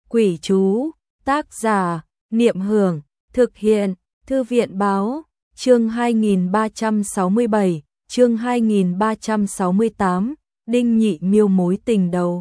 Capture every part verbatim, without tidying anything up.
Quỷ chú, tác giả, Niệm Hưởng, thực hiện, Thư viện Báo, chương hai nghìn ba trăm sáu mươi bảy, chương hai nghìn ba trăm sáu mươi tám, Đinh Nhị Miêu mối tình đầu.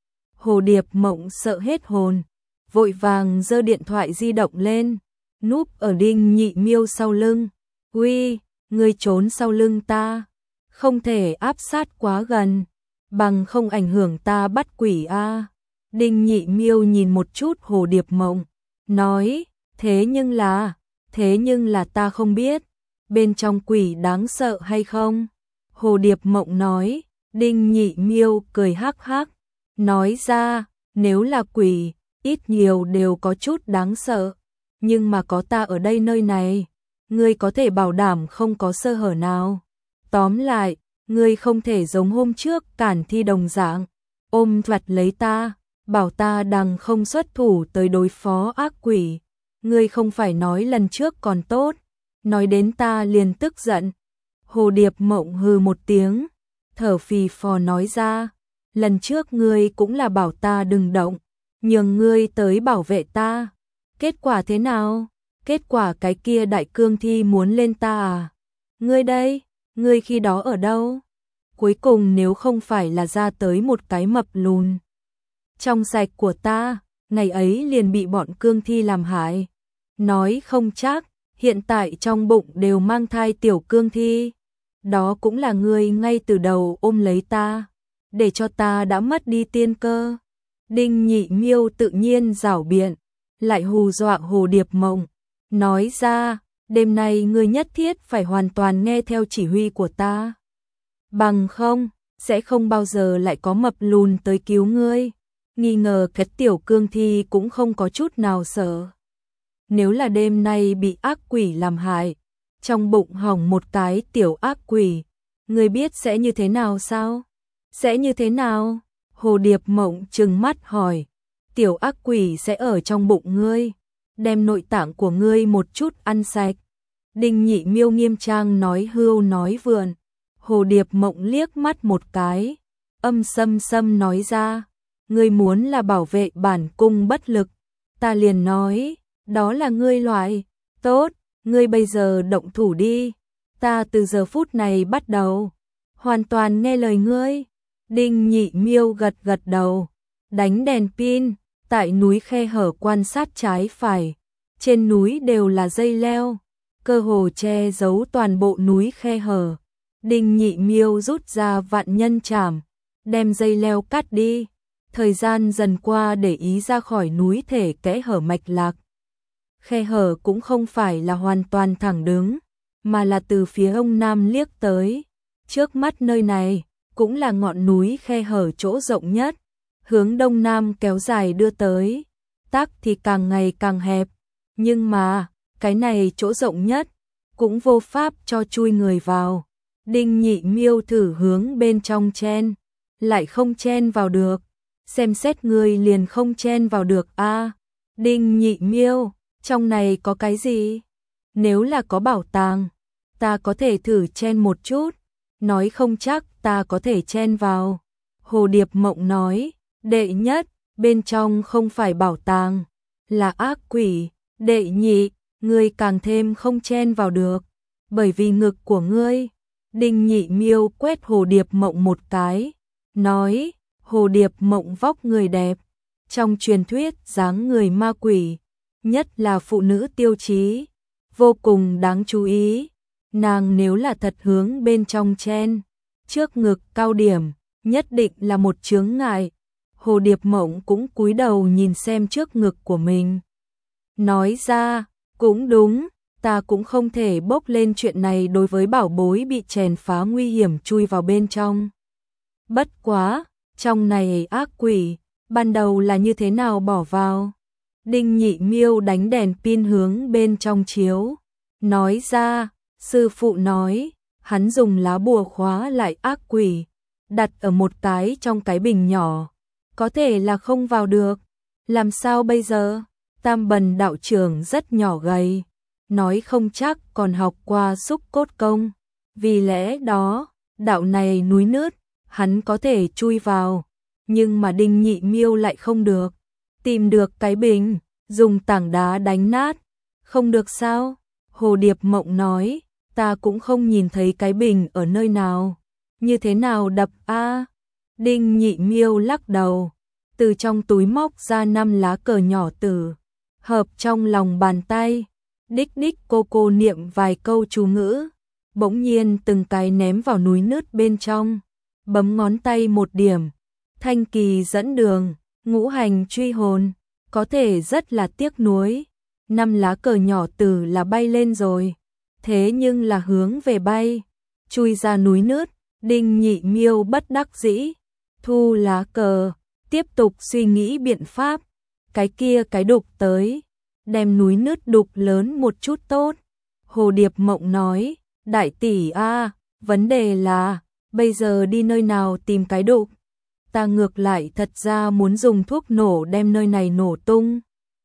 Hồ Điệp Mộng sợ hết hồn, vội vàng giơ điện thoại di động lên, núp ở Đinh Nhị Miêu sau lưng. Uy, ngươi trốn sau lưng ta, không thể áp sát quá gần, bằng không ảnh hưởng ta bắt quỷ a. Đinh Nhị Miêu nhìn một chút Hồ Điệp Mộng, nói, thế nhưng là, thế nhưng là ta không biết, bên trong quỷ đáng sợ hay không? Hồ Điệp Mộng nói. Đinh Nhị Miêu cười hắc hắc, nói ra, nếu là quỷ, ít nhiều đều có chút đáng sợ, nhưng mà có ta ở đây nơi này, ngươi có thể bảo đảm không có sơ hở nào. Tóm lại, ngươi không thể giống hôm trước Cản Thi đồng dạng, ôm chặt lấy ta, bảo ta đằng không xuất thủ tới đối phó ác quỷ. Ngươi không phải nói lần trước còn tốt, nói đến ta liền tức giận. Hồ Điệp Mộng hừ một tiếng, thở phì phò nói ra, lần trước ngươi cũng là bảo ta đừng động, nhường ngươi tới bảo vệ ta. Kết quả thế nào? Kết quả cái kia đại cương thi muốn lên ta à? Ngươi đây, ngươi khi đó ở đâu? Cuối cùng nếu không phải là ra tới một cái mập lùn trong sạch của ta, ngày ấy liền bị bọn cương thi làm hại. Nói không chắc, hiện tại trong bụng đều mang thai tiểu cương thi. Đó cũng là ngươi ngay từ đầu ôm lấy ta, để cho ta đã mất đi tiên cơ. Đinh Nhị Miêu tự nhiên giảo biện, lại hù dọa Hồ Điệp Mộng, nói ra, đêm nay ngươi nhất thiết phải hoàn toàn nghe theo chỉ huy của ta. Bằng không, sẽ không bao giờ lại có mập lùn tới cứu ngươi. Nghi ngờ cái tiểu cương thi cũng không có chút nào sợ. Nếu là đêm nay bị ác quỷ làm hại, trong bụng hỏng một cái tiểu ác quỷ, ngươi biết sẽ như thế nào sao? Sẽ như thế nào? Hồ Điệp Mộng trừng mắt hỏi. Tiểu ác quỷ sẽ ở trong bụng ngươi, đem nội tạng của ngươi một chút ăn sạch. Đinh Nhị Miêu nghiêm trang nói hưu nói vượn. Hồ Điệp Mộng liếc mắt một cái, âm sâm sâm nói ra, ngươi muốn là bảo vệ bản cung bất lực, ta liền nói, đó là ngươi loại, tốt. Ngươi bây giờ động thủ đi, ta từ giờ phút này bắt đầu, hoàn toàn nghe lời ngươi. Đinh Nhị Miêu gật gật đầu, đánh đèn pin, tại núi khe hở quan sát trái phải, trên núi đều là dây leo, cơ hồ che giấu toàn bộ núi khe hở. Đinh Nhị Miêu rút ra vạn nhân trảm, đem dây leo cắt đi, thời gian dần qua để ý ra khỏi núi thể kẽ hở mạch lạc. Khe hở cũng không phải là hoàn toàn thẳng đứng, mà là từ phía đông nam liếc tới. Trước mắt nơi này, cũng là ngọn núi khe hở chỗ rộng nhất, hướng đông nam kéo dài đưa tới. Tắc thì càng ngày càng hẹp, nhưng mà, cái này chỗ rộng nhất, cũng vô pháp cho chui người vào. Đinh Nhị Miêu thử hướng bên trong chen, lại không chen vào được. Xem xét người liền không chen vào được a. À, Đinh Nhị Miêu, trong này có cái gì? Nếu là có bảo tàng, ta có thể thử chen một chút, nói không chắc ta có thể chen vào. Hồ Điệp Mộng nói, đệ nhất, bên trong không phải bảo tàng, là ác quỷ. Đệ nhị, ngươi càng thêm không chen vào được, bởi vì ngực của ngươi. Đinh Nhị Miêu quét Hồ Điệp Mộng một cái, nói, Hồ Điệp Mộng vóc người đẹp, trong truyền thuyết dáng người ma quỷ, nhất là phụ nữ tiêu chí, vô cùng đáng chú ý. Nàng nếu là thật hướng bên trong chen, trước ngực cao điểm, nhất định là một chướng ngại. Hồ Điệp Mộng cũng cúi đầu nhìn xem trước ngực của mình, nói ra, cũng đúng, ta cũng không thể bốc lên chuyện này đối với bảo bối bị chèn phá nguy hiểm chui vào bên trong. Bất quá, trong này ác quỷ, ban đầu là như thế nào bỏ vào? Đinh Nhị Miêu đánh đèn pin hướng bên trong chiếu, nói ra, sư phụ nói, hắn dùng lá bùa khóa lại ác quỷ, đặt ở một cái trong cái bình nhỏ, có thể là không vào được. Làm sao bây giờ? Tam Bần đạo trưởng rất nhỏ gầy, nói không chắc còn học qua xúc cốt công, vì lẽ đó, đạo này núi nứt, hắn có thể chui vào, nhưng mà Đinh Nhị Miêu lại không được. Tìm được cái bình, dùng tảng đá đánh nát. Không được sao? Hồ Điệp Mộng nói, ta cũng không nhìn thấy cái bình ở nơi nào. Như thế nào đập a? Đinh Nhị Miêu lắc đầu, từ trong túi móc ra năm lá cờ nhỏ tử, hợp trong lòng bàn tay. Đích đích cô cô niệm vài câu chú ngữ, bỗng nhiên từng cái ném vào núi nứt bên trong, bấm ngón tay một điểm. Thanh kỳ dẫn đường, ngũ hành truy hồn, có thể rất là tiếc nuối. Năm lá cờ nhỏ tử là bay lên rồi, thế nhưng là hướng về bay, chui ra núi nứt. Đinh Nhị Miêu bất đắc dĩ, thu lá cờ, tiếp tục suy nghĩ biện pháp. Cái kia cái đục tới, đem núi nứt đục lớn một chút tốt. Hồ Điệp Mộng nói, đại tỷ a, vấn đề là, bây giờ đi nơi nào tìm cái đục? Ta ngược lại thật ra muốn dùng thuốc nổ đem nơi này nổ tung.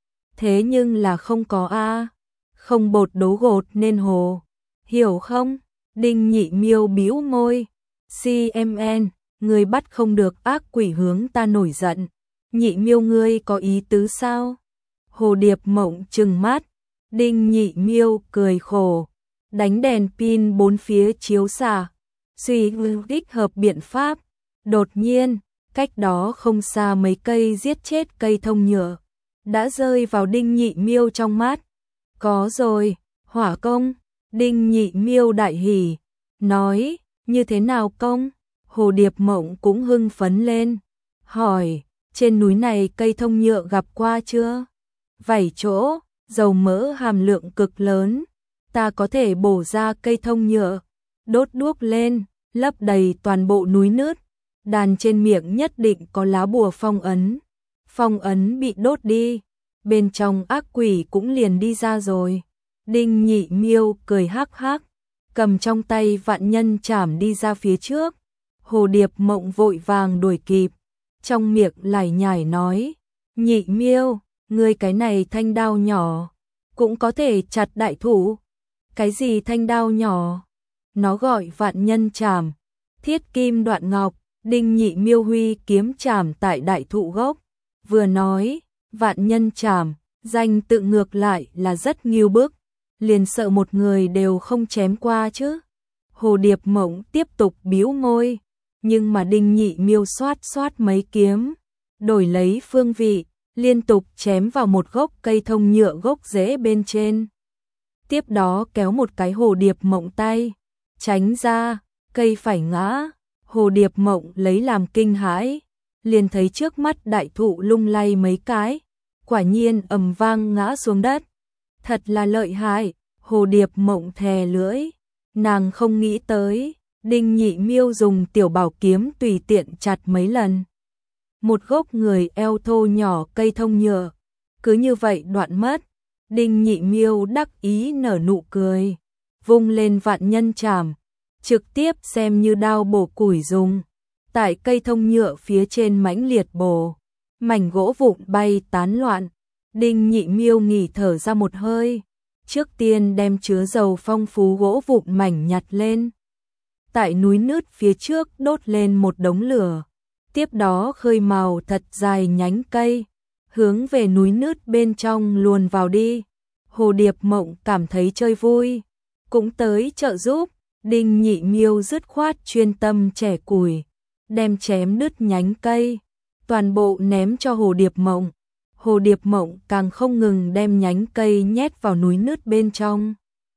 Thế nhưng là không có a, không bột đấu gột nên hồ, hiểu không? Đinh Nhị Miêu bĩu môi, xê em en, người bắt không được ác quỷ hướng ta nổi giận. Nhị Miêu ngươi có ý tứ sao? Hồ Điệp Mộng trừng mắt. Đinh Nhị Miêu cười khổ, đánh đèn pin bốn phía chiếu xạ, suy đích hợp biện pháp. Đột nhiên, cách đó không xa mấy cây giết chết cây thông nhựa đã rơi vào Đinh Nhị Miêu trong mắt. Có rồi, hỏa công. Đinh Nhị Miêu đại hỉ, nói, như thế nào công? Hồ Điệp Mộng cũng hưng phấn lên, hỏi, trên núi này cây thông nhựa gặp qua chưa? Vài chỗ, dầu mỡ hàm lượng cực lớn, ta có thể bổ ra cây thông nhựa, đốt đuốc lên, lấp đầy toàn bộ núi nứt. Đàn trên miệng nhất định có lá bùa phong ấn. Phong ấn bị đốt đi, bên trong ác quỷ cũng liền đi ra rồi. Đinh Nhị Miêu cười hắc hắc, cầm trong tay vạn nhân chảm đi ra phía trước. Hồ Điệp Mộng vội vàng đuổi kịp, trong miệng lải nhải nói, Nhị Miêu, ngươi cái này thanh đao nhỏ, cũng có thể chặt đại thụ. Cái gì thanh đao nhỏ? Nó gọi vạn nhân chảm, thiết kim đoạn ngọc. Đinh Nhị Miêu huy kiếm chảm tại đại thụ gốc, vừa nói, vạn nhân chảm, danh tự ngược lại là rất nghiêu bức, liền sợ một người đều không chém qua chứ. Hồ Điệp Mộng tiếp tục bĩu môi, nhưng mà Đinh Nhị Miêu xoát xoát mấy kiếm, đổi lấy phương vị, liên tục chém vào một gốc cây thông nhựa gốc rễ bên trên. Tiếp đó kéo một cái Hồ Điệp Mộng tay, tránh ra, cây phải ngã. Hồ Điệp Mộng lấy làm kinh hãi, liền thấy trước mắt đại thụ lung lay mấy cái, quả nhiên ầm vang ngã xuống đất. Thật là lợi hại. Hồ Điệp Mộng thè lưỡi, nàng không nghĩ tới, Đinh Nhị Miêu dùng tiểu bảo kiếm tùy tiện chặt mấy lần. Một gốc người eo thô nhỏ cây thông nhựa, cứ như vậy đoạn mất. Đinh Nhị Miêu đắc ý nở nụ cười, vung lên vạn nhân chảm, trực tiếp xem như đao bổ củi dùng. Tại cây thông nhựa phía trên mãnh liệt bổ, mảnh gỗ vụn bay tán loạn. Đinh Nhị Miêu nghỉ thở ra một hơi, trước tiên đem chứa dầu phong phú gỗ vụn mảnh nhặt lên. Tại núi nứt phía trước đốt lên một đống lửa, tiếp đó khơi mào thật dài nhánh cây, hướng về núi nứt bên trong luồn vào đi. Hồ Điệp Mộng cảm thấy chơi vui, cũng tới trợ giúp. Đinh Nhị Miêu dứt khoát chuyên tâm chẻ củi, đem chém đứt nhánh cây, toàn bộ ném cho Hồ Điệp Mộng. Hồ Điệp Mộng càng không ngừng đem nhánh cây nhét vào núi nứt bên trong.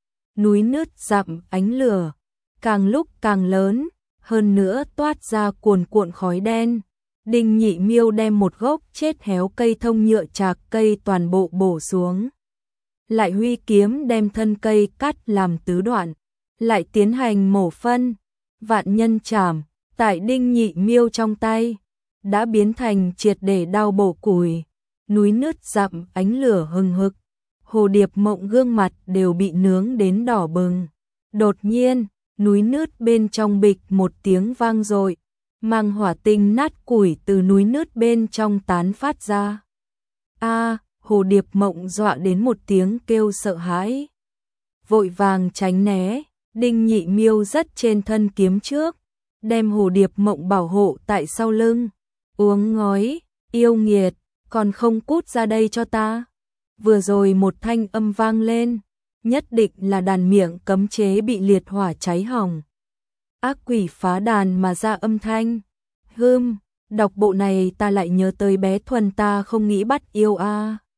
Núi nứt dặm ánh lửa, càng lúc càng lớn, hơn nữa toát ra cuồn cuộn khói đen. Đinh Nhị Miêu đem một gốc chết héo cây thông nhựa chạc cây toàn bộ bổ xuống, lại huy kiếm đem thân cây cắt làm tứ đoạn, lại tiến hành mổ phân. Vạn nhân chảm tại Đinh Nhị Miêu trong tay đã biến thành triệt để đao bổ củi. Núi nứt dặm ánh lửa hừng hực, Hồ Điệp Mộng gương mặt đều bị nướng đến đỏ bừng. Đột nhiên, núi nứt bên trong bịch một tiếng vang dội, mang hỏa tinh nát củi từ núi nứt bên trong tán phát ra. A, Hồ Điệp Mộng dọa đến một tiếng kêu sợ hãi, vội vàng tránh né. Đinh Nhị Miêu rất trên thân kiếm trước, đem Hồ Điệp Mộng bảo hộ tại sau lưng. Uống ngói, yêu nghiệt, còn không cút ra đây cho ta. Vừa rồi một thanh âm vang lên, nhất định là đàn miệng cấm chế bị liệt hỏa cháy hỏng. Ác quỷ phá đàn mà ra âm thanh. Hưm, đọc bộ này ta lại nhớ tới bé Thuần ta không nghĩ bắt yêu a. À.